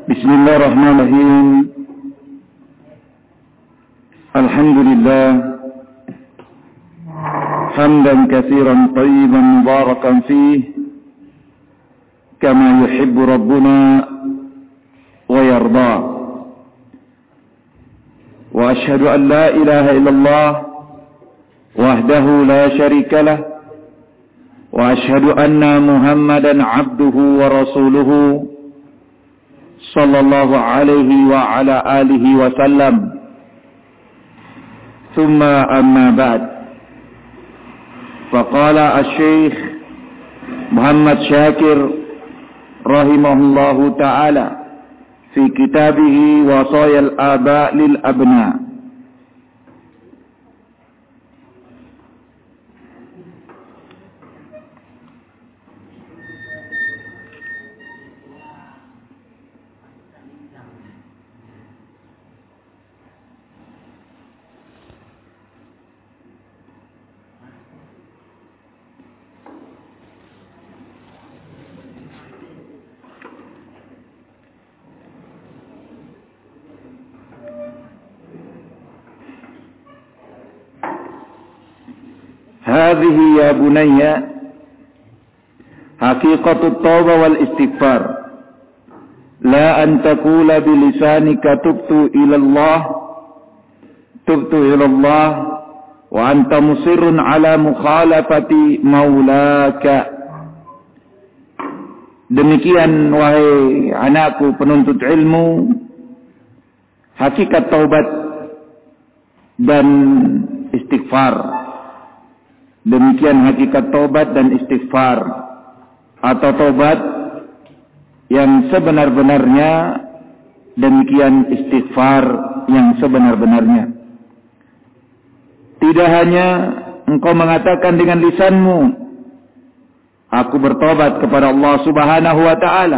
Bismillahirrahmanirrahim. Alhamdulillah hamdan katsiran thayyiban mubarakan fih kama yuhibbu rabbuna wa yarda. Wa ashhadu an la ilaha illallah wahdahu la syarika lah wa ashhadu anna Muhammadan abduhu wa rasuluhu sallallahu alaihi wa ala alihi wa sallam. Thumma amma ba'd. Faqala asy-Syaikh Muhammad Syakir rahimahullahu ta'ala fi kitabihi Wasayal Aba lil Abna. هذه يا بني حقيقة التوبة والاستغفار لا أن تقول بلسانك تبت إلى الله وأنت مصر على مخالفة مولاك. Demikian wahai anakku penuntut ilmu, hakikat taubat dan istighfar. Demikian hakikat taubat dan istighfar, atau taubat yang sebenar-benarnya, demikian istighfar yang sebenar-benarnya. Tidak hanya engkau mengatakan dengan lisanmu, aku bertobat kepada Allah Subhanahu wa ta'ala,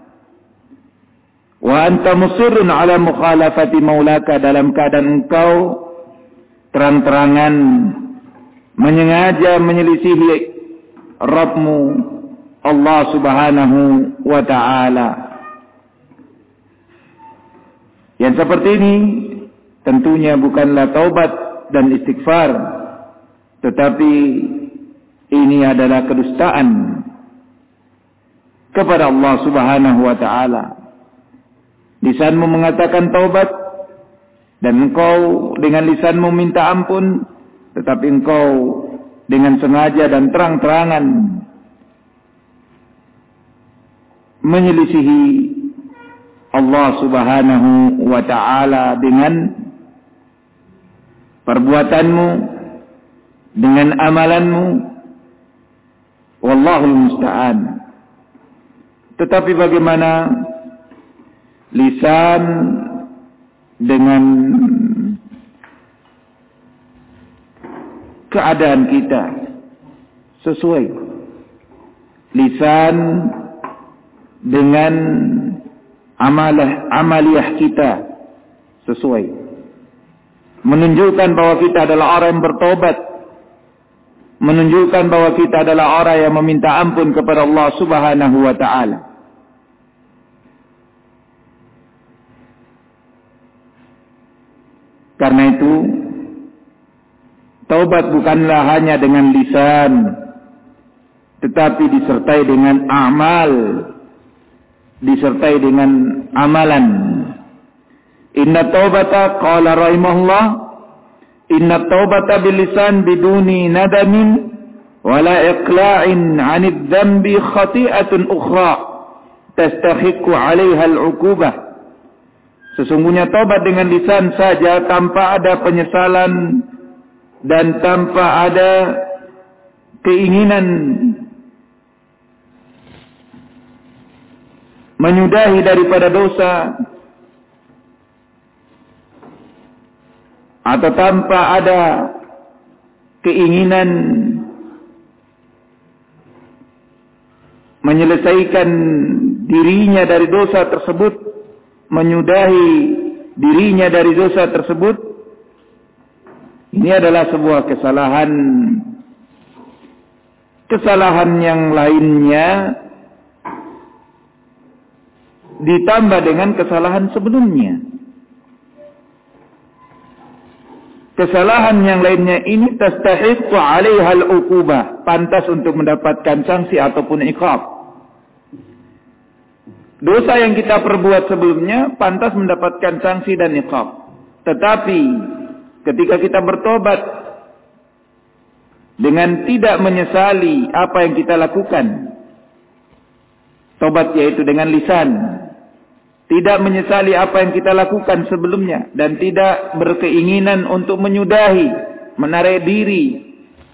wa anta musirrun ala mukhalafati maulaka, dalam keadaan engkau terang-terangan menyengaja menyelisihi Rabbmu Allah Subhanahu wa ta'ala. Yang seperti ini tentunya bukanlah taubat dan istighfar, tetapi ini adalah kedustaan kepada Allah Subhanahu wa ta'ala. Lisanmu mengatakan taubat dan engkau dengan lisanmu minta ampun, tetapi engkau dengan sengaja dan terang-terangan menyelisihi Allah Subhanahu wa ta'ala dengan perbuatanmu, dengan amalanmu. Wallahul musta'an. Tetapi bagaimana lisan dengan keadaan kita sesuai, lisan dengan amaliyah kita sesuai, menunjukkan bahwa kita adalah orang yang bertobat, menunjukkan bahwa kita adalah orang yang meminta ampun kepada Allah Subhanahu wa ta'ala. Karena itu taubat bukanlah hanya dengan lisan, tetapi disertai dengan amal, disertai dengan amalan. Inna taubata, qala rahimahullah, inna taubata bil lisan biduni nadamin wala iqla'in 'anid dhanbi khati'atun ukhra tastahiqu 'alaiha al-'uqubah. Sesungguhnya taubat dengan lisan saja tanpa ada penyesalan dan tanpa ada keinginan menyudahi daripada dosa, atau tanpa ada keinginan menyelesaikan dirinya dari dosa tersebut, menyudahi dirinya dari dosa tersebut, ini adalah sebuah kesalahan yang lainnya ditambah dengan kesalahan sebelumnya. Kesalahan yang lainnya ini tastahiqqu 'alaiha al-'uqubah, pantas untuk mendapatkan sanksi ataupun iqab. Dosa yang kita perbuat sebelumnya pantas mendapatkan sanksi dan iqab. Tetapi ketika kita bertobat dengan tidak menyesali apa yang kita lakukan, tobat yaitu dengan lisan, tidak menyesali apa yang kita lakukan sebelumnya, dan tidak berkeinginan untuk menyudahi, menarik diri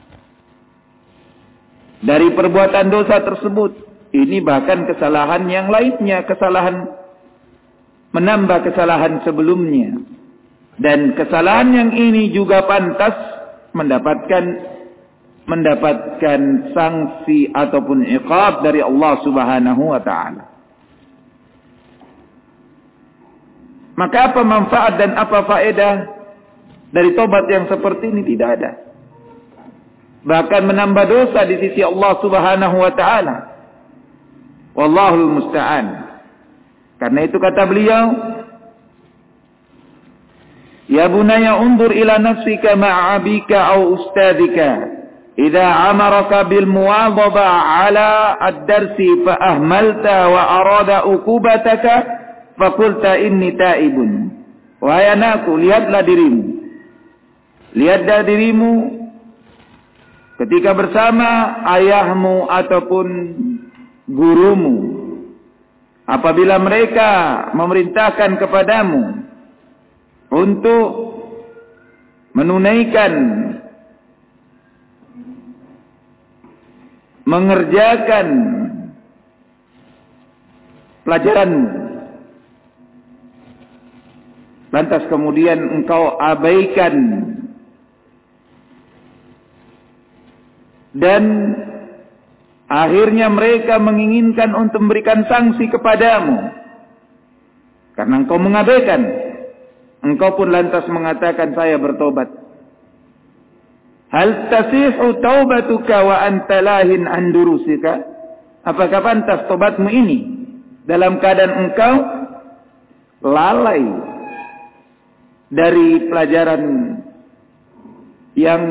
dari perbuatan dosa tersebut. Ini bahkan kesalahan yang lainnya, kesalahan menambah kesalahan sebelumnya. Dan kesalahan yang ini juga pantas mendapatkan sanksi ataupun iqab dari Allah Subhanahu wa taala. Maka apa manfaat dan apa faedah dari tobat yang seperti ini? Tidak ada. Bahkan menambah dosa di sisi Allah Subhanahu wa taala. Wallahul musta'an. Karena itu kata beliau, ya bunayya undur ila nafsika ma'a abika aw ustadika idza amaraka bil muwadhaba ala ad-darsi fa ahmalta wa arada uqubataka fakulta inni taibun. Wahai anakku, lihatlah dirimu ketika bersama ayahmu ataupun gurumu, apabila mereka memerintahkan kepadamu untuk mengerjakan pelajaranmu, lantas kemudian engkau abaikan dan akhirnya mereka menginginkan untuk memberikan sanksi kepadamu karena engkau mengabaikan, engkau pun lantas mengatakan saya bertobat. Hal tasihu taubatuka wa anta lahin an durusika? Apakah pantas tobatmu ini dalam keadaan engkau lalai dari pelajaran yang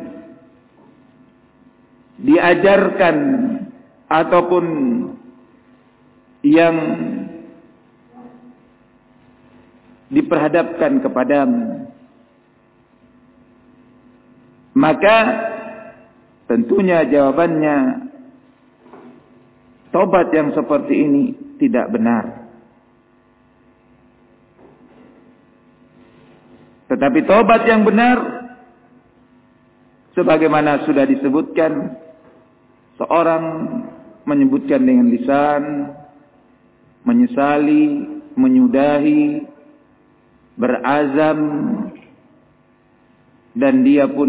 diajarkan ataupun yang diperhadapkan kepadamu? Maka tentunya jawabannya, tobat yang seperti ini tidak benar. Tetapi tobat yang benar, sebagaimana sudah disebutkan, seorang menyebutkan dengan lisan, menyesali, menyudahi, berazam, dan dia pun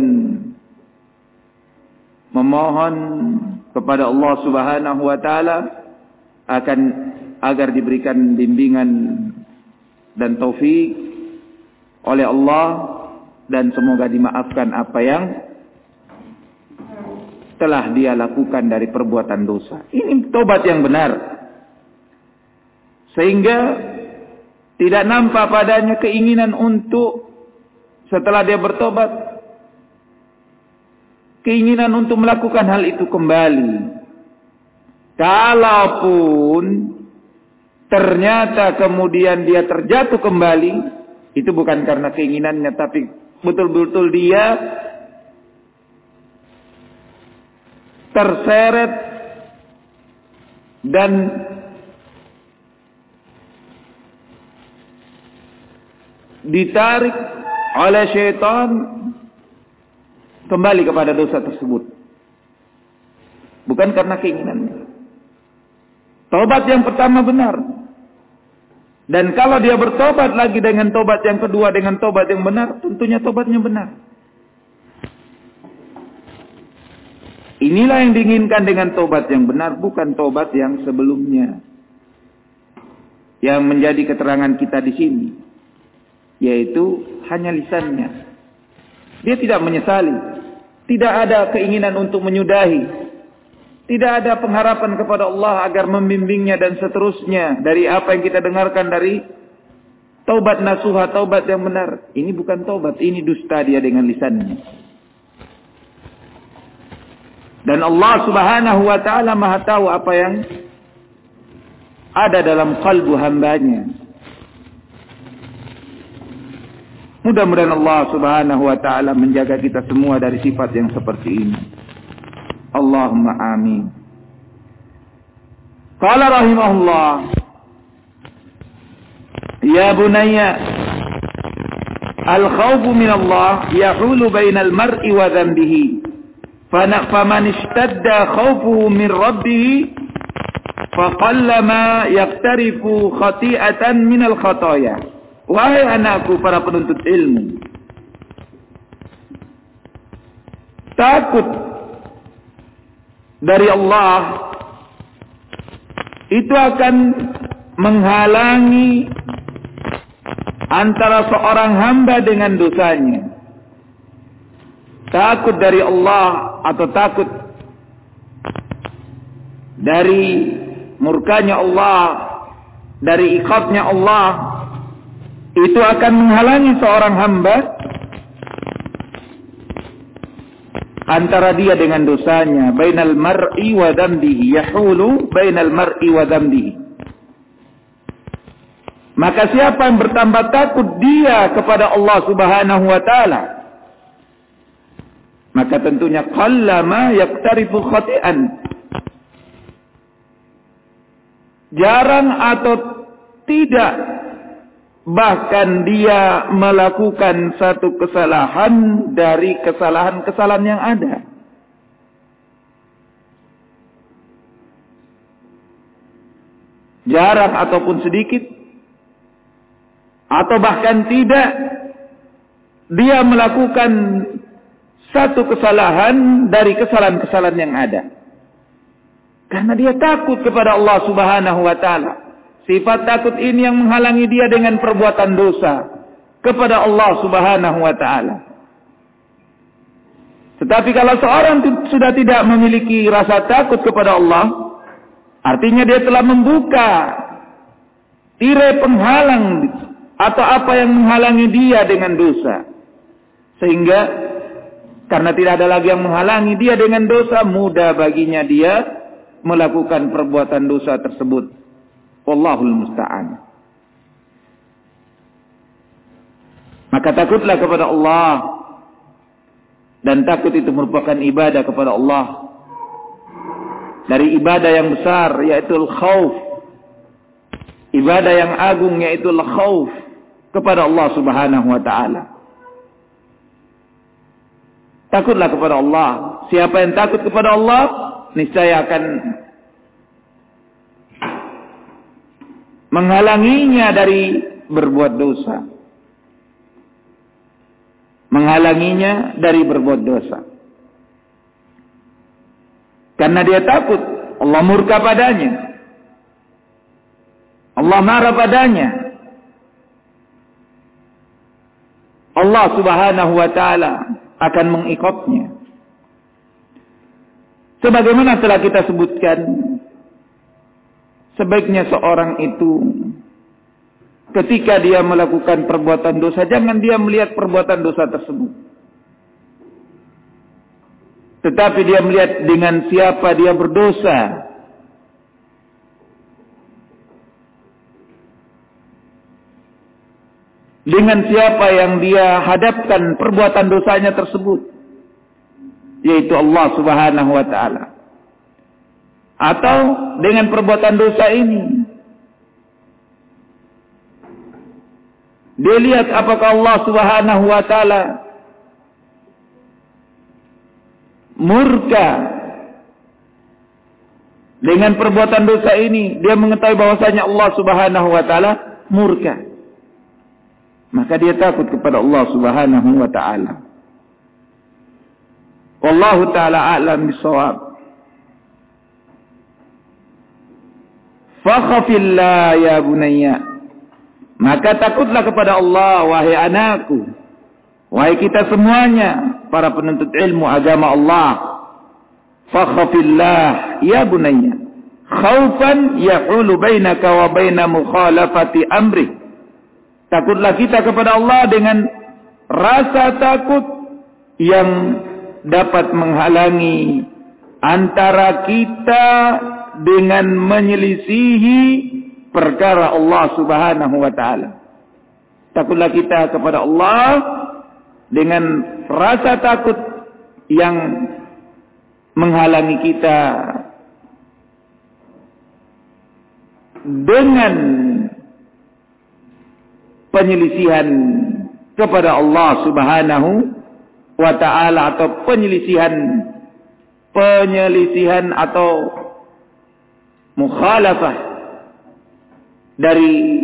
memohon kepada Allah Subhanahu wa taala agar diberikan bimbingan dan taufik oleh Allah, dan semoga dimaafkan apa yang telah dia lakukan dari perbuatan dosa. Ini tobat yang benar, sehingga tidak nampak padanya keinginan untuk setelah dia bertobat, keinginan untuk melakukan hal itu kembali. Kalaupun ternyata kemudian dia terjatuh kembali, itu bukan karena keinginannya, tapi betul-betul dia terseret dan ditarik oleh syaitan kembali kepada dosa tersebut. Bukan karena keinginannya. Tobat yang pertama benar. Dan kalau dia bertobat lagi dengan tobat yang kedua, dengan tobat yang benar, tentunya tobatnya benar. Inilah yang diinginkan dengan tobat yang benar, bukan tobat yang sebelumnya. Yang menjadi keterangan kita di sini, yaitu hanya lisannya. Dia tidak menyesali, tidak ada keinginan untuk menyudahi, Tidak ada pengharapan kepada Allah agar membimbingnya dan seterusnya dari apa yang kita dengarkan dari taubat nasuha, taubat yang benar. Ini bukan taubat, ini dusta dia dengan lisannya. Dan Allah Subhanahu wa taala Maha tahu apa yang ada dalam kalbu hambanya. Mudah-mudahan Allah Subhanahu wa taala menjaga kita semua dari sifat yang seperti ini. Allahumma amin. Qala rahimahullah, ya bunayya, al-khawfu min Allah yahulu bainal mar'i wa dhanbihi. Faman ishtadda khawfuhu min rabbih faqallama yaqtarifu khati'atan min al-khataya. Wahai anakku para penuntut ilmu, takut dari Allah itu akan menghalangi antara seorang hamba dengan dosanya. Takut dari Allah atau takut dari murkanya Allah, dari iqabnya Allah, itu akan menghalangi seorang hamba antara dia dengan dosanya. Bainal mar'i wa dzambihi, yahulu bainal mar'i wa dzambihi. Maka siapa yang bertambah takut dia kepada Allah Subhanahu wa taala, maka tentunya qallama yaqtarifu khati'an. Jarang atau tidak, bahkan dia melakukan satu kesalahan dari kesalahan-kesalahan yang ada. Jarang ataupun sedikit, atau bahkan tidak, dia melakukan satu kesalahan dari kesalahan-kesalahan yang ada. Karena dia takut kepada Allah Subhanahu wa taala. Sifat takut ini yang menghalangi dia dengan perbuatan dosa kepada Allah Subhanahu wa taala. Tetapi kalau seorang sudah tidak memiliki rasa takut kepada Allah, artinya dia telah membuka tirai penghalang atau apa yang menghalangi dia dengan dosa. Sehingga karena tidak ada lagi yang menghalangi dia dengan dosa, mudah baginya dia melakukan perbuatan dosa tersebut. Wallahul musta'an. Maka takutlah kepada Allah, dan takut itu merupakan ibadah kepada Allah. Dari ibadah yang besar, yaitu al-khawf. Ibadah yang agung, yaitu al-khawf kepada Allah Subhanahu wa ta'ala. Takutlah kepada Allah. Siapa yang takut kepada Allah, niscaya akan menghalanginya dari berbuat dosa. Menghalanginya dari berbuat dosa. Karena dia takut Allah murka padanya, Allah marah padanya, Allah Subhanahu wa ta'ala akan mengiqabnya. Sebagaimana telah kita sebutkan, sebaiknya seorang itu ketika dia melakukan perbuatan dosa, jangan dia melihat perbuatan dosa tersebut, tetapi dia melihat dengan siapa dia berdosa. Dengan siapa yang dia hadapkan perbuatan dosanya tersebut, yaitu Allah Subhanahu wa ta'ala. Atau dengan perbuatan dosa ini dia lihat apakah Allah Subhanahu wa ta'ala murka dengan perbuatan dosa ini. Dia mengetahui bahwasanya Allah Subhanahu wa ta'ala murka, maka dia takut kepada Allah Subhanahu wa ta'ala. Wallahu ta'ala a'lam bissawab. Fakhafillah ya bunayya, maka takutlah kepada Allah wahai anakku, wahai kita semuanya para penuntut ilmu agama Allah. fakhafillah ya bunayya khaufan yahulu bainaka wa baina mukhalafati amri. Takutlah kita kepada Allah dengan rasa takut yang dapat menghalangi antara kita dengan menyelisihi perkara Allah Subhanahu wa taala. Takutlah kita kepada Allah dengan rasa takut yang menghalangi kita dengan penyelisihan kepada Allah Subhanahu wa taala, atau penyelisihan atau mukhalafah dari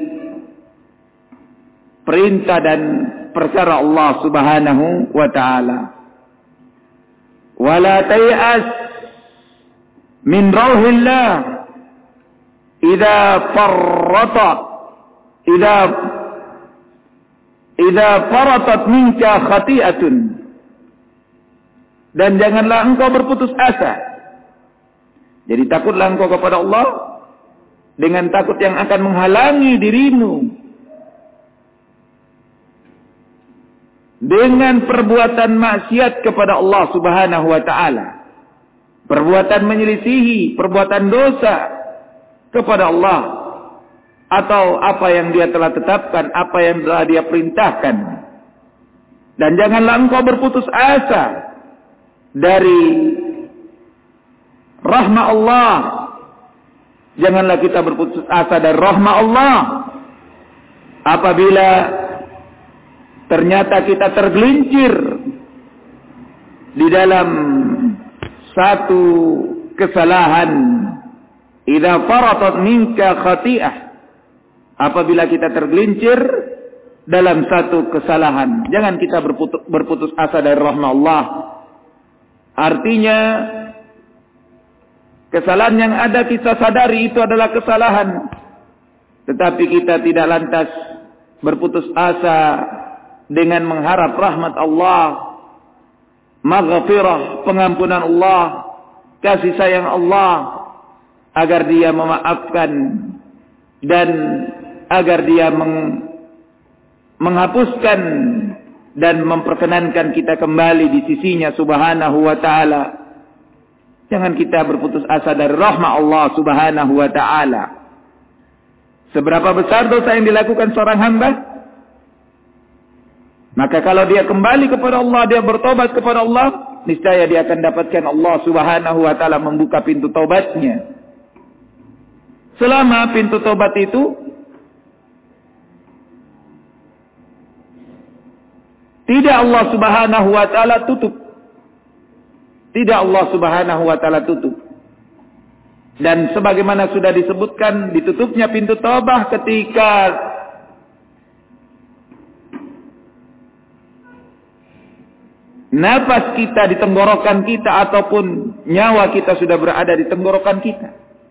perintah dan perkara Allah Subhanahu wa taala. Wala tay'as min rauhillah idza faratat minka khati'atun. Dan janganlah engkau berputus asa. Jadi takutlah engkau kepada Allah dengan takut yang akan menghalangi dirimu dengan perbuatan maksiat kepada Allah Subhanahu wa taala. Perbuatan menyelisihi, perbuatan dosa kepada Allah, atau apa yang Dia telah tetapkan, apa yang telah Dia perintahkan. Dan janganlah engkau berputus asa dari rahmat Allah. Janganlah kita berputus asa dari rahmat Allah apabila ternyata kita tergelincir di dalam satu kesalahan. Idza faratat minka khati'ah, apabila kita tergelincir dalam satu kesalahan, jangan kita berputus asa dari rahmat Allah. Artinya kesalahan yang ada kita sadari itu adalah kesalahan, tetapi kita tidak lantas berputus asa dengan mengharap rahmat Allah, maghfirah, pengampunan Allah, kasih sayang Allah, agar Dia memaafkan dan agar Dia menghapuskan dan memperkenankan kita kembali di sisinya Subhanahu wa ta'ala. Jangan kita berputus asa dari rahmat Allah Subhanahu wa ta'ala. Seberapa besar dosa yang dilakukan seorang hamba, maka kalau dia kembali kepada Allah, dia bertobat kepada Allah, niscaya dia akan dapatkan Allah Subhanahu wa ta'ala membuka pintu taubatnya. Selama pintu taubat itu tidak Allah Subhanahu wa ta'ala tutup. Tidak Allah Subhanahu wa ta'ala tutup. Dan sebagaimana sudah disebutkan, ditutupnya pintu taubat ketika nafas kita di tenggorokan kita, ataupun nyawa kita sudah berada di tenggorokan kita.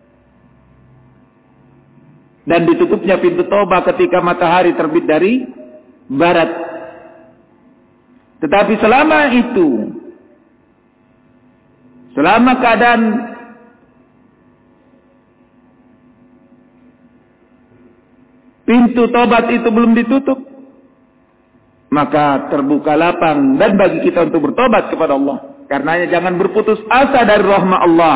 Dan ditutupnya pintu taubat ketika matahari terbit dari barat. Tetapi selama itu, selama keadaan pintu taubat itu belum ditutup, maka terbuka lapang dan bagi kita untuk bertobat kepada Allah. Karenanya jangan berputus asa dari rahmat Allah.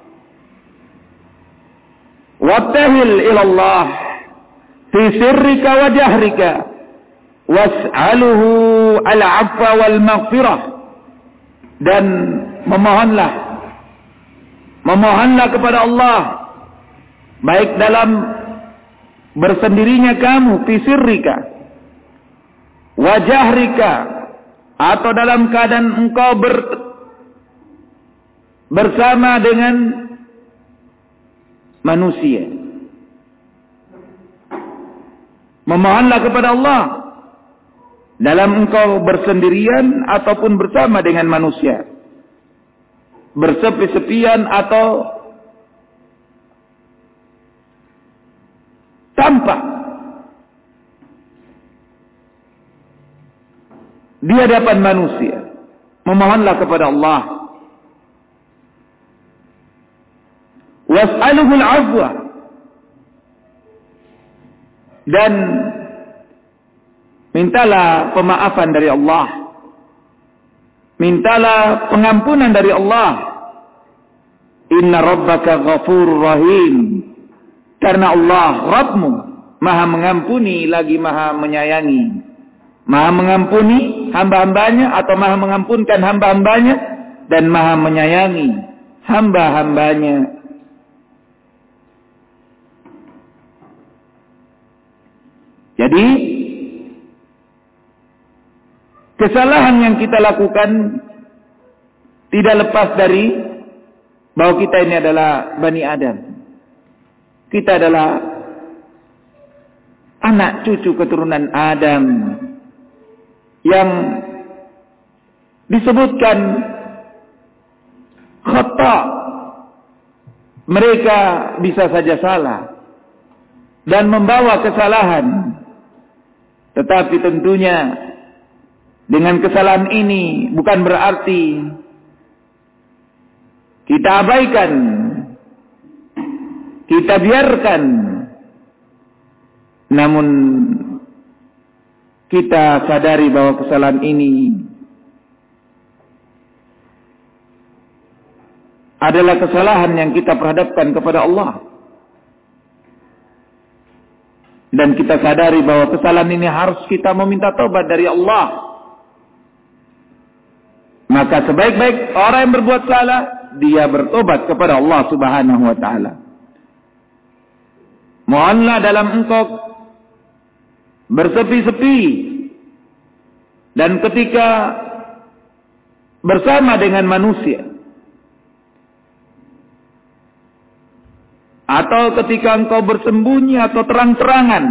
Wattahil ilallah fi sirrika wa jahrika was'aluhu al-'afwa wal maghfirah. Dan memohonlah kepada Allah, baik dalam bersendirinya kamu, fi sirrika wa jahrika, atau dalam keadaan engkau bersama dengan manusia. Memohonlah kepada Allah dalam engkau bersendirian ataupun bersama dengan manusia, bersepi-sepian atau tampak di hadapan manusia. Memohonlah kepada Allah was'aluhul afwa, dan mintalah pemaafan dari Allah, mintalah pengampunan dari Allah. Inna rabbaka ghafurur rahim, karena Allah Rabbmu maha mengampuni lagi maha menyayangi, maha mengampuni hamba-hambanya atau maha mengampunkan hamba-hambanya, dan maha menyayangi hamba-hambanya. Jadi kesalahan yang kita lakukan tidak lepas dari bahwa kita ini adalah Bani Adam. Kita adalah anak cucu keturunan Adam yang disebutkan khata. Mereka bisa saja salah dan membawa kesalahan. Tetapi tentunya dengan kesalahan ini bukan berarti kita abaikan, kita biarkan. Namun kita sadari bahwa kesalahan ini adalah kesalahan yang kita perhadapkan kepada Allah. Dan kita sadari bahwa kesalahan ini harus kita meminta taubat dari Allah. Maka sebaik-baik orang yang berbuat salah, dia bertobat kepada Allah Subhanahu wa ta'ala. Mohonlah dalam engkau bersepi-sepi, dan ketika bersama dengan manusia, atau ketika engkau bersembunyi atau terang-terangan,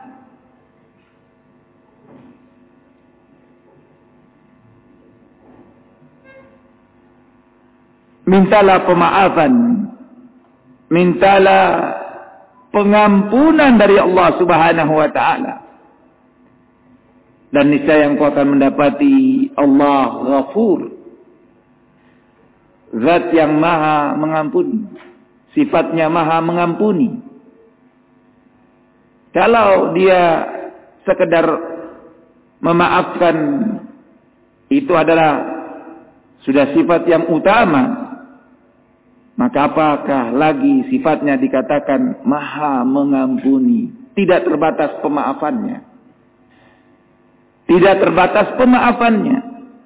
mintalah pemaafan, mintalah pengampunan dari Allah Subhanahu wa ta'ala. Dan niscaya engkau akan mendapati Allah Ghafur, Zat yang maha mengampuni, sifatnya maha mengampuni. Kalau dia sekedar memaafkan, itu adalah sudah sifat yang utama, maka apakah lagi sifatnya dikatakan maha mengampuni? Tidak terbatas pemaafannya. Tidak terbatas pemaafannya.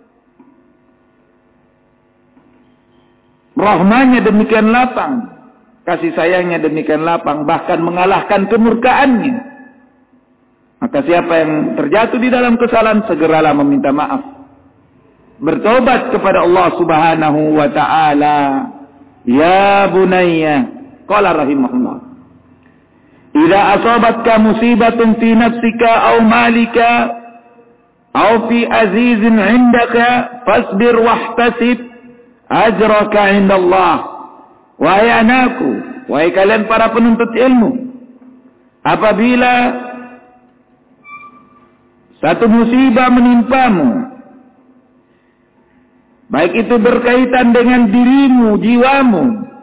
Rahmanya demikian lapang, kasih sayangnya demikian lapang, bahkan mengalahkan kemurkaannya. Maka siapa yang terjatuh di dalam kesalahan, segeralah meminta maaf, bertobat kepada Allah Subhanahu wa ta'ala. Ya bunayya, qala rahimahullah, idza asabatka musibatun fi nafsika aw malika aw fi azizin 'indaka fasbir wahtasib ajraka 'inda Allah. Wahai anakku, wahai kalian para penuntut ilmu, apabila satu musibah menimpamu, baik itu berkaitan dengan dirimu, jiwamu,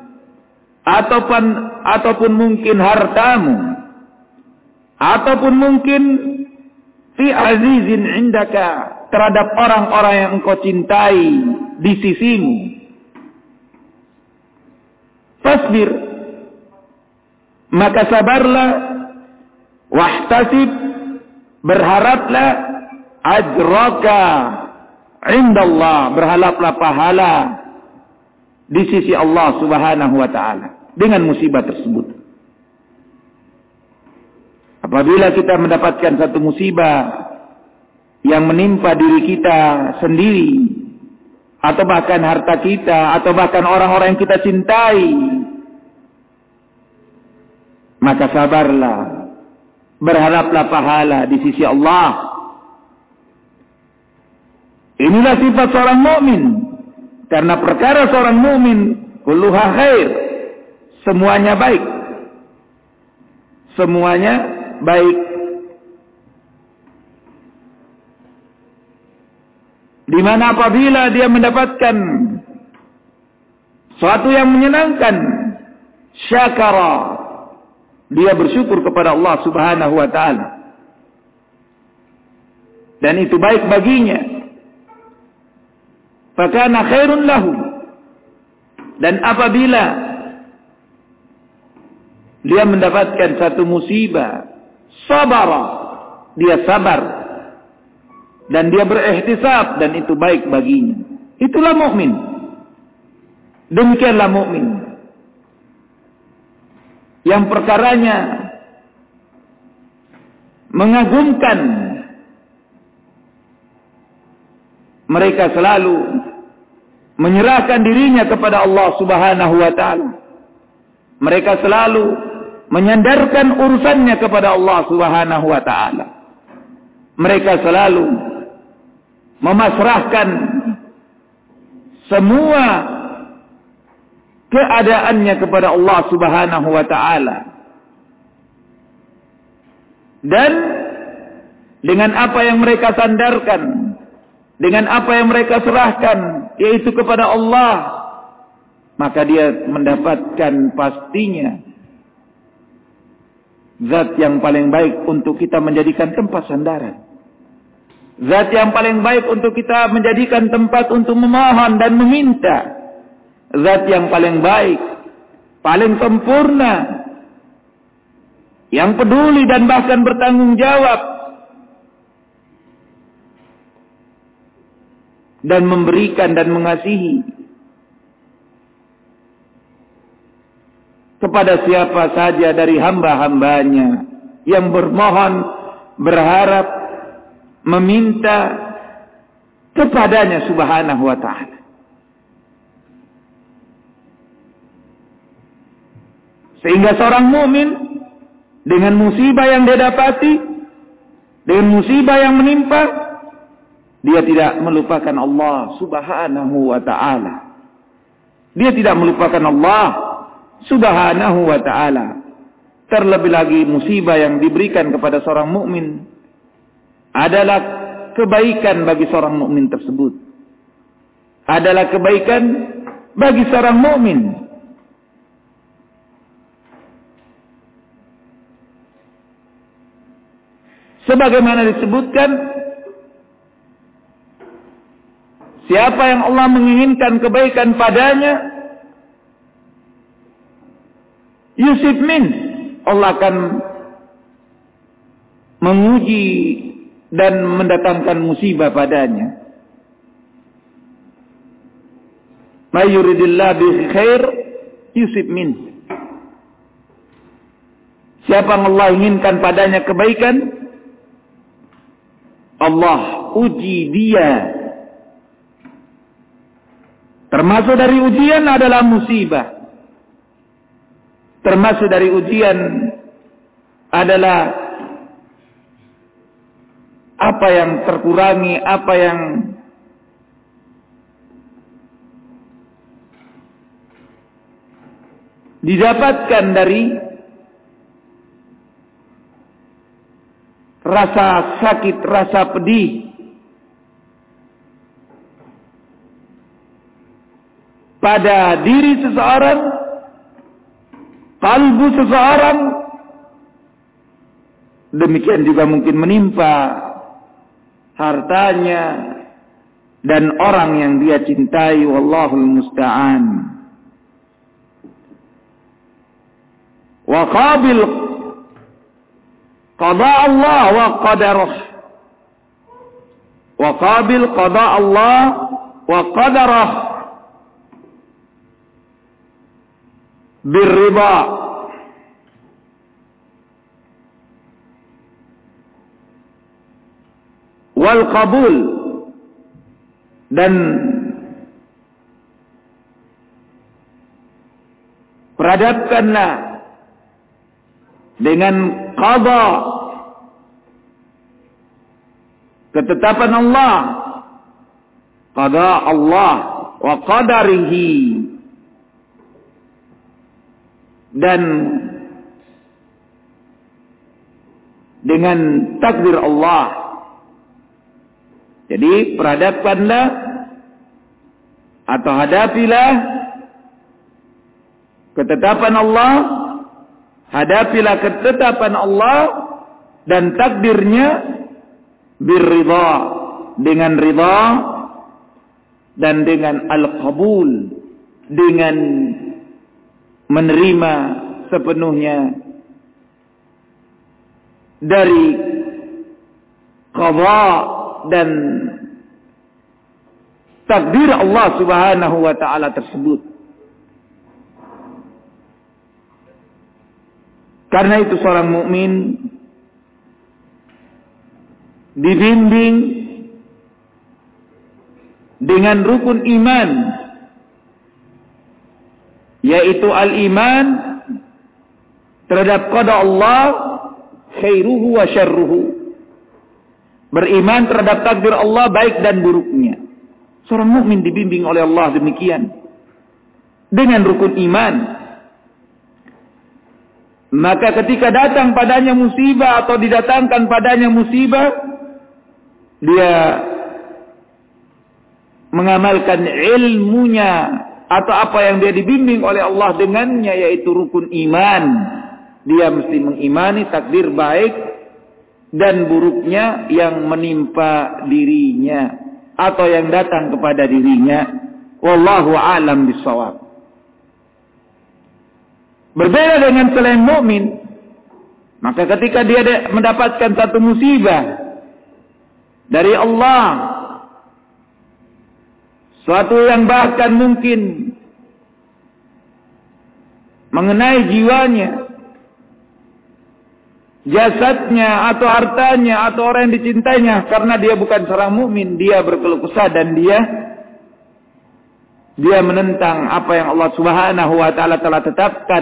ataupun mungkin hartamu, ataupun mungkin fi azizin indaka, terhadap orang-orang yang engkau cintai di sisimu, fasbir, maka sabarlah, wahtasib, berharaplah, ajraka indallah, berharaplah pahala di sisi Allah Subhanahu wa ta'ala dengan musibah tersebut. Apabila kita mendapatkan satu musibah yang menimpa diri kita sendiri, atau bahkan harta kita, atau bahkan orang-orang yang kita cintai, maka sabarlah, berharaplah pahala di sisi Allah. Inilah sifat seorang mukmin. Karena perkara seorang mukmin kulluha khair, semuanya baik. Semuanya baik. Di mana apabila dia mendapatkan suatu yang menyenangkan, syakara, dia bersyukur kepada Allah Subhanahu wa taala. Dan itu baik baginya. Fakana khairun lahu. Dan apabila dia mendapatkan satu musibah, sabara, dia sabar dan dia berihtisab, dan itu baik baginya. Itulah mukmin. Demikianlah mukmin yang perkaranya mengagumkan. Mereka selalu menyerahkan dirinya kepada Allah Subhanahu wa taala. Mereka selalu menyandarkan urusannya kepada Allah Subhanahu wa taala. Mereka selalu memasrahkan semua keadaannya kepada Allah Subhanahu wa taala. Dan dengan apa yang mereka sandarkan, dengan apa yang mereka serahkan, yaitu kepada Allah, maka dia mendapatkan pastinya zat yang paling baik untuk kita menjadikan tempat sandaran. Zat yang paling baik untuk kita menjadikan tempat untuk memohon dan meminta. Zat yang paling baik, paling sempurna, yang peduli dan bahkan bertanggung jawab dan memberikan dan mengasihi kepada siapa saja dari hamba-hambanya yang bermohon, berharap, meminta kepadanya Subhanahu wa ta'ala. Sehingga seorang mukmin dengan musibah yang dia dapati, dengan musibah yang menimpa, dia tidak melupakan Allah Subhanahu wa ta'ala. Dia tidak melupakan Allah Subhanahu wa ta'ala. Terlebih lagi musibah yang diberikan kepada seorang mukmin adalah kebaikan bagi seorang mukmin tersebut. Adalah kebaikan bagi seorang mukmin. Sebagaimana disebutkan, siapa yang Allah menginginkan kebaikan padanya, yusib min, Allah akan menguji dan mendatangkan musibah padanya. May yuridillah bi khair yusib min. Siapa yang Allah inginkan padanya kebaikan, Allah uji dia. Termasuk dari ujian adalah musibah. Termasuk dari ujian adalah apa yang terkurangi, apa yang didapatkan dari rasa sakit, rasa pedih, pada diri seseorang, kalbu seseorang. Demikian juga mungkin menimpa hartanya dan orang yang dia cintai. Wallahul musta'an. Wa qabil qada Allah wa qadarah. Wa qabil qada Allah wa qadarah birriba. Wal qabul, dan peradabkanlah dengan qada, ketetapan Allah, qada Allah wa qadarihi, dan dengan takdir Allah. Jadi peradabkanlah atau hadapilah ketetapan Allah, hadapilah ketetapan Allah dan takdirnya birridha, dengan ridha dan dengan al-qabul, dengan menerima sepenuhnya dari qadha dan takdir Allah Subhanahu wa taala tersebut. Karena itu seorang mukmin dibimbing dengan rukun iman, yaitu al-iman terhadap qada Allah khairuhu wa syarruhu. Beriman terhadap takdir Allah baik dan buruknya. Seorang mukmin dibimbing oleh Allah demikian dengan rukun iman. Maka ketika datang padanya musibah atau didatangkan padanya musibah, dia mengamalkan ilmunya atau apa yang dia dibimbing oleh Allah dengannya, yaitu rukun iman. Dia mesti mengimani takdir baik dan buruknya yang menimpa dirinya atau yang datang kepada dirinya. Wallahu a'lam bishawab. Berbeda dengan selain mukmin, maka ketika dia mendapatkan satu musibah dari Allah, suatu yang bahkan mungkin mengenai jiwanya, jasadnya atau hartanya atau orang yang dicintainya, karena dia bukan seorang mukmin, dia berkeluh kesah dan dia menentang apa yang Allah Subhanahu wa taala telah tetapkan.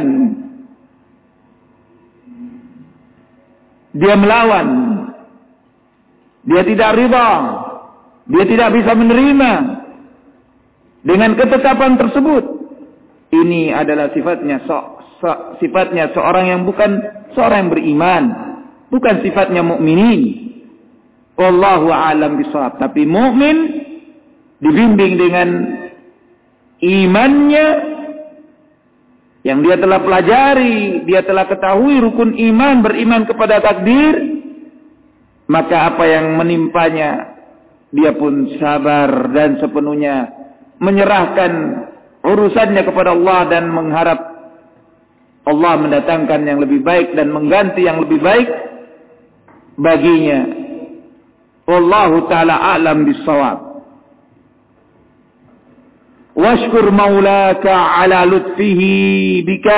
Dia melawan. Dia tidak ridha. Dia tidak bisa menerima dengan ketetapan tersebut. Ini adalah sifatnya seorang yang bukan seorang yang beriman, bukan sifatnya mukminin. Wallahu a'lam bishawab. Tapi mukmin dibimbing dengan imannya yang dia telah pelajari, dia telah ketahui rukun iman, beriman kepada takdir, maka apa yang menimpanya dia pun sabar dan sepenuhnya menyerahkan urusannya kepada Allah dan mengharap Allah mendatangkan yang lebih baik dan mengganti yang lebih baik baginya. Wallahu ta'ala a'lam bis-shawab. Washkur maulaka ala lutfihi bika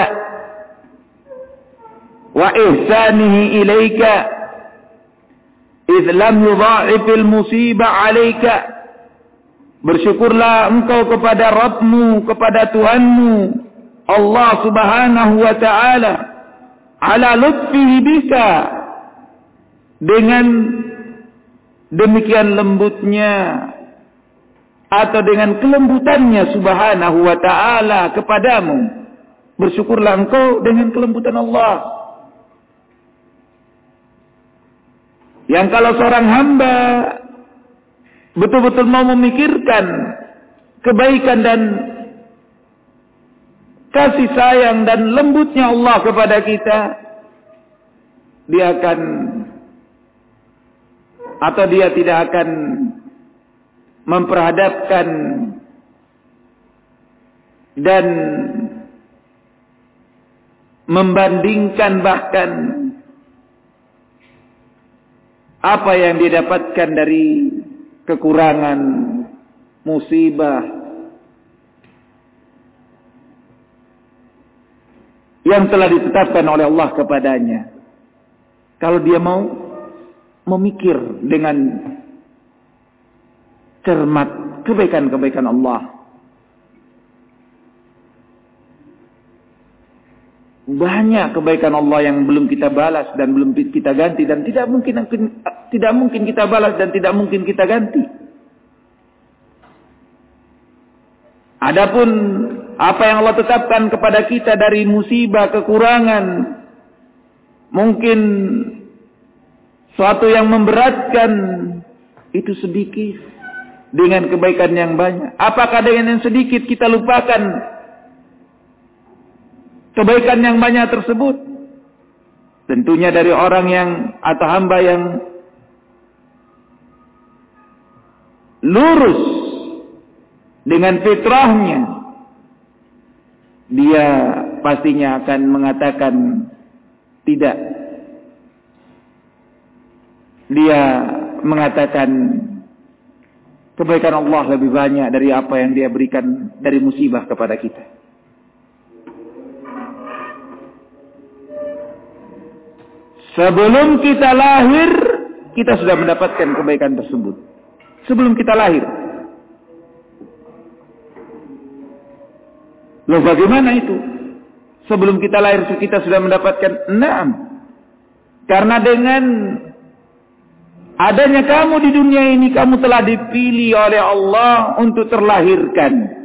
wa ihsanihi ilaika idh lam yudha'ifil musibah alaika. Bersyukurlah engkau kepada Rabbmu, kepada Tuhanmu Allah Subhanahu wa ta'ala ala lutfihi bika, dengan demikian lembutnya atau dengan kelembutannya Subhanahu wa ta'ala kepadamu. Bersyukurlah engkau dengan kelembutan Allah. Yang kalau seorang hamba betul-betul mau memikirkan kebaikan dan kasih sayang dan lembutnya Allah kepada kita, dia akan atau dia tidak akan memperhadapkan dan membandingkan bahkan apa yang didapatkan dari kekurangan, musibah yang telah ditetapkan oleh Allah kepadanya. Kalau dia mau memikir dengan cermat kebaikan-kebaikan Allah, banyak kebaikan Allah yang belum kita balas dan belum kita ganti, dan tidak mungkin kita balas dan tidak mungkin kita ganti. Adapun apa yang Allah tetapkan kepada kita dari musibah, kekurangan, mungkin suatu yang memberatkan, itu sedikit dengan kebaikan yang banyak. Apakah dengan yang sedikit kita lupakan kebaikan yang banyak tersebut? Tentunya dari orang yang atau hamba yang lurus dengan fitrahnya, dia pastinya akan mengatakan tidak. Dia mengatakan kebaikan Allah lebih banyak dari apa yang dia berikan dari musibah kepada kita. Sebelum kita lahir, kita sudah mendapatkan kebaikan tersebut. Sebelum kita lahir. Loh, bagaimana itu? Sebelum kita lahir kita sudah mendapatkan? Naam. Karena dengan adanya kamu di dunia ini, kamu telah dipilih oleh Allah untuk terlahirkan.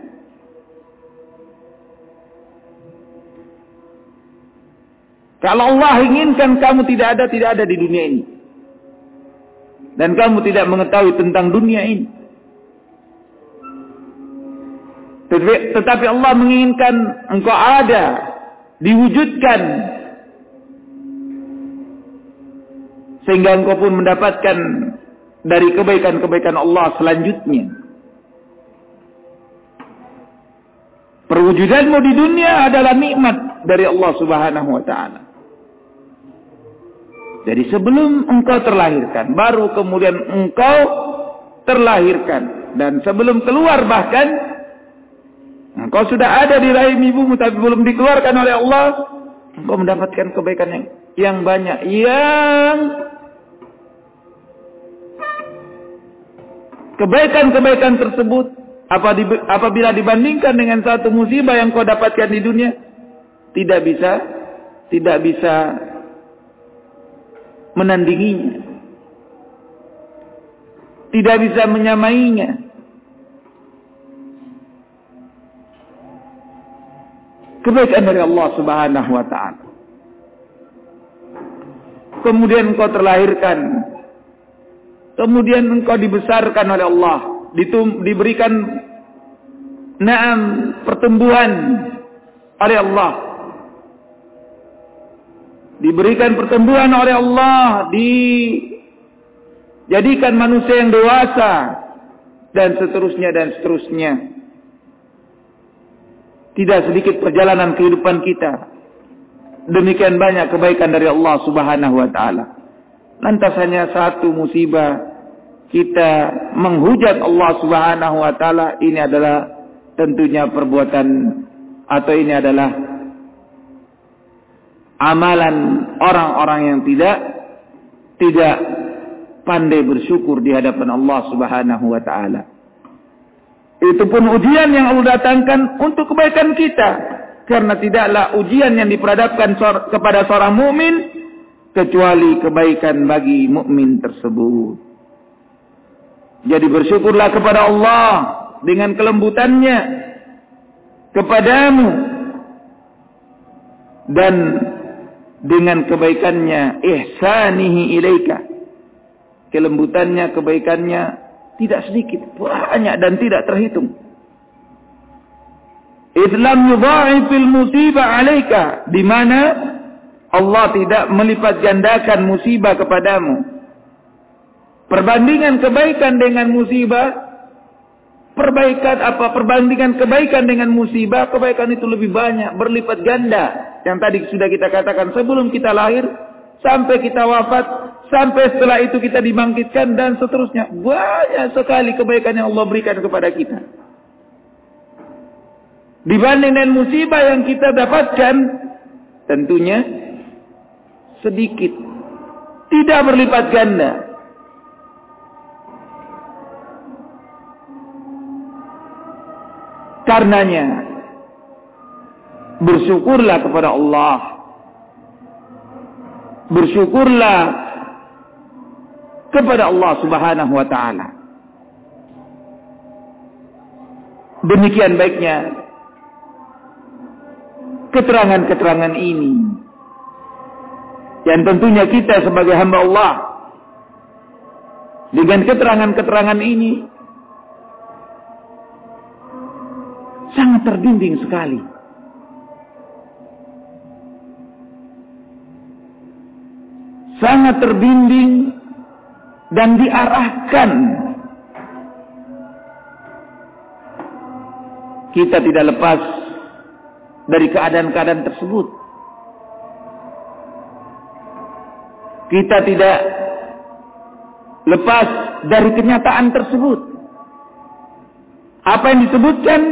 Kalau Allah inginkan kamu tidak ada di dunia ini. Dan kamu tidak mengetahui tentang dunia ini. Tetapi Allah menginginkan engkau ada, diwujudkan. Sehingga engkau pun mendapatkan dari kebaikan-kebaikan Allah selanjutnya. Perwujudanmu di dunia adalah nikmat dari Allah Subhanahu wa ta'ala. Jadi sebelum engkau terlahirkan, baru kemudian engkau terlahirkan. Dan sebelum keluar bahkan, engkau sudah ada di rahim ibumu, tapi belum dikeluarkan oleh Allah, engkau mendapatkan kebaikan yang banyak. Yang kebaikan-kebaikan tersebut, apabila dibandingkan dengan satu musibah yang kau dapatkan di dunia, tidak bisa menandinginya, tidak bisa menyamainya. Kebaikan dari Allah Subhanahu wa ta'ala. Kemudian engkau terlahirkan, kemudian engkau dibesarkan oleh Allah, diberikan pertumbuhan oleh Allah. Diberikan pertumbuhan oleh Allah, dijadikan manusia yang dewasa, dan seterusnya. Tidak sedikit perjalanan kehidupan kita. Demikian banyak kebaikan dari Allah Subhanahu wa ta'ala. Lantas hanya satu musibah, kita menghujat Allah Subhanahu wa ta'ala. Ini adalah tentunya perbuatan, atau ini adalah amalan orang-orang yang tidak pandai bersyukur di hadapan Allah Subhanahu wa ta'ala. Itu pun ujian yang Allah datangkan untuk kebaikan kita. Karena tidaklah ujian yang diperhadapkan kepada seorang mukmin kecuali kebaikan bagi mukmin tersebut. Jadi bersyukurlah kepada Allah dengan kelembutannya kepadamu, dan dengan kebaikannya, ihsanihi ilaika, kelembutannya, kebaikannya tidak sedikit, banyak dan tidak terhitung. Idlam yudha'ifil musibah alaika, di mana Allah tidak melipat gandakan musibah kepadamu. Perbandingan kebaikan dengan musibah, perbandingan kebaikan dengan musibah, kebaikan itu lebih banyak, berlipat ganda. Yang tadi sudah kita katakan, sebelum kita lahir, sampai kita wafat, sampai setelah itu kita dibangkitkan, dan seterusnya. Banyak sekali kebaikan yang Allah berikan kepada kita. Dibanding dengan musibah yang kita dapatkan, tentunya sedikit, tidak berlipat ganda. Karenanya, bersyukurlah kepada Allah. Bersyukurlah kepada Allah Subhanahu wa ta'ala. Demikian baiknya keterangan-keterangan ini. Dan tentunya kita sebagai hamba Allah, dengan keterangan-keterangan ini sangat terbimbing sekali. sangat terbimbing dan diarahkan. Kita tidak lepas dari keadaan-keadaan tersebut. Kita tidak lepas dari kenyataan tersebut. Apa yang disebutkan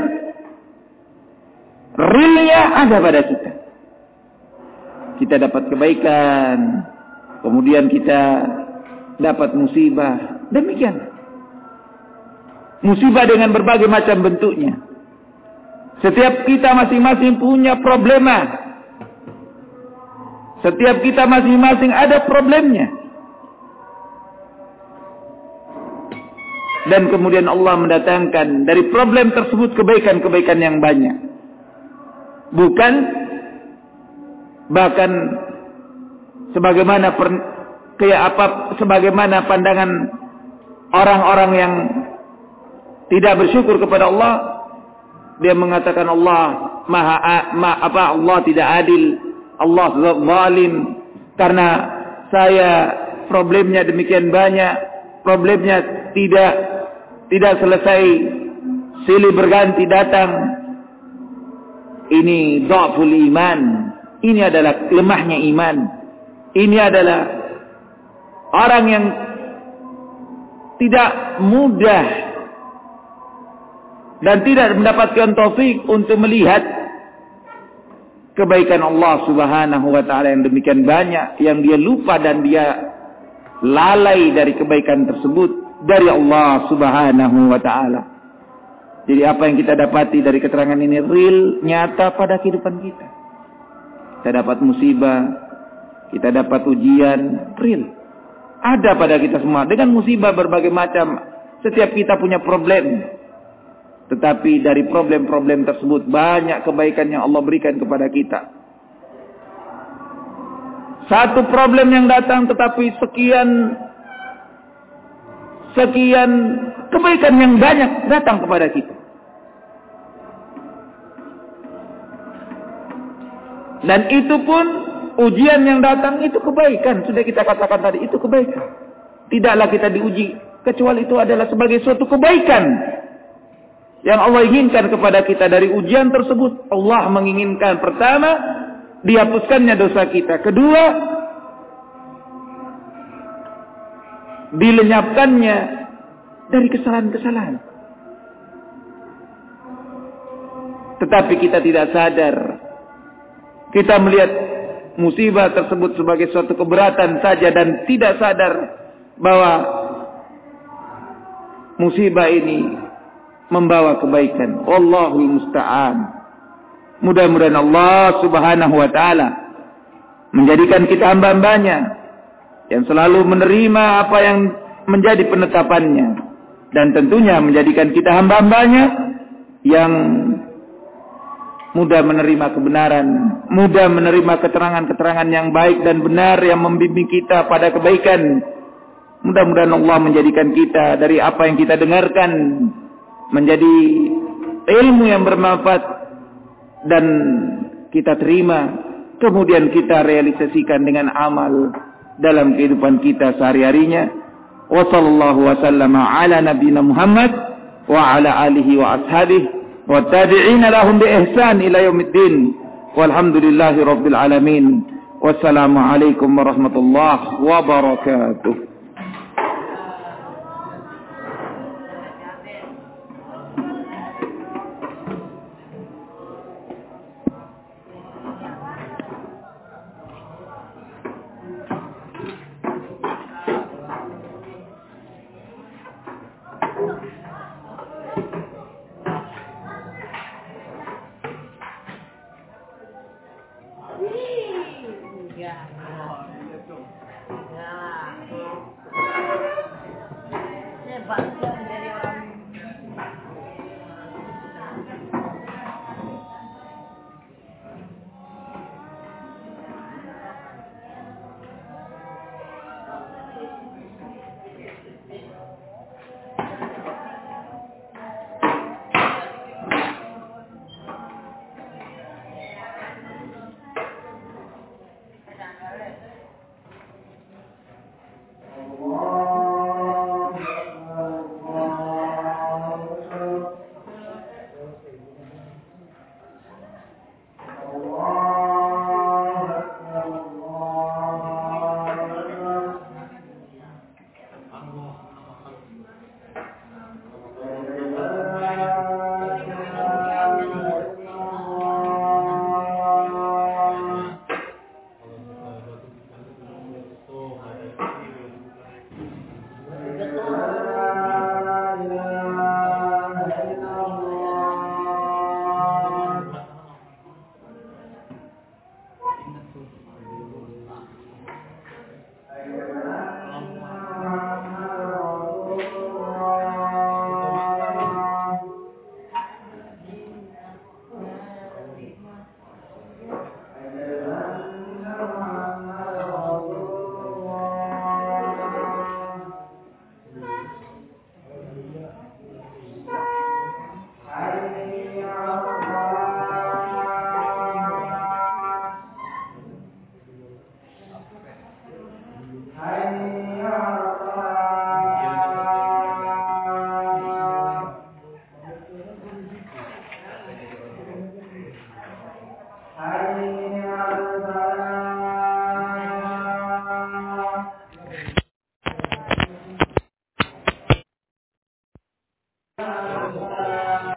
realnya ada pada kita. Kita dapat kebaikan, kemudian kita dapat musibah. Demikian. Musibah dengan berbagai macam bentuknya. Setiap kita masing-masing punya problema. Setiap kita masing-masing ada problemnya. Dan kemudian Allah mendatangkan dari problem tersebut kebaikan-kebaikan yang banyak. Bukan bahkan sebagaimana sebagaimana pandangan orang-orang yang tidak bersyukur kepada Allah. Dia mengatakan Allah Allah tidak adil, Allah zalim karena saya problemnya demikian banyak, problemnya tidak selesai, silih berganti datang. Ini dhaful iman, ini adalah lemahnya iman. Ini adalah orang yang tidak mudah dan tidak mendapatkan taufik untuk melihat kebaikan Allah Subhanahu wa taala yang demikian banyak, yang dia lupa dan dia lalai dari kebaikan tersebut dari Allah Subhanahu wa taala. Jadi apa yang kita dapati dari keterangan ini real, nyata pada kehidupan kita. Kita dapat musibah, kita dapat ujian, real. Ada pada kita semua. Dengan musibah berbagai macam, setiap kita punya problem. Tetapi dari problem-problem tersebut banyak kebaikan yang Allah berikan kepada kita. Satu problem yang datang tetapi sekian kebaikan yang banyak datang kepada kita. Dan itu pun ujian yang datang itu kebaikan. Sudah kita katakan tadi, itu kebaikan. Tidaklah kita diuji kecuali itu adalah sebagai suatu kebaikan yang Allah inginkan kepada kita. Dari ujian tersebut Allah menginginkan, pertama, dihapuskannya dosa kita. Kedua, dilenyapkannya dari kesalahan-kesalahan. Tetapi kita tidak sadar. Kita melihat musibah tersebut sebagai suatu keberatan saja dan tidak sadar bahwa musibah ini membawa kebaikan. Wallahul musta'an. Mudah-mudahan Allah Subhanahu wa taala menjadikan kita hamba-hambanya yang selalu menerima apa yang menjadi penetapannya, dan tentunya menjadikan kita hamba-hambanya yang mudah menerima kebenaran, mudah menerima keterangan-keterangan yang baik dan benar yang membimbing kita pada kebaikan. Mudah-mudahan Allah menjadikan kita dari apa yang kita dengarkan menjadi ilmu yang bermanfaat dan kita terima, kemudian kita realisasikan dengan amal dalam kehidupan kita sehari-harinya. Wa sallallahu wa sallama ala nabiyina Muhammad wa ala alihi wa ashabihi wa tabi'ina lahum bi ihsan ila yaumiddin. Walhamdulillahi rabbil alamin. Wassalamu alaikum warahmatullahi wabarakatuh. Ya. Hayya 'alal falah.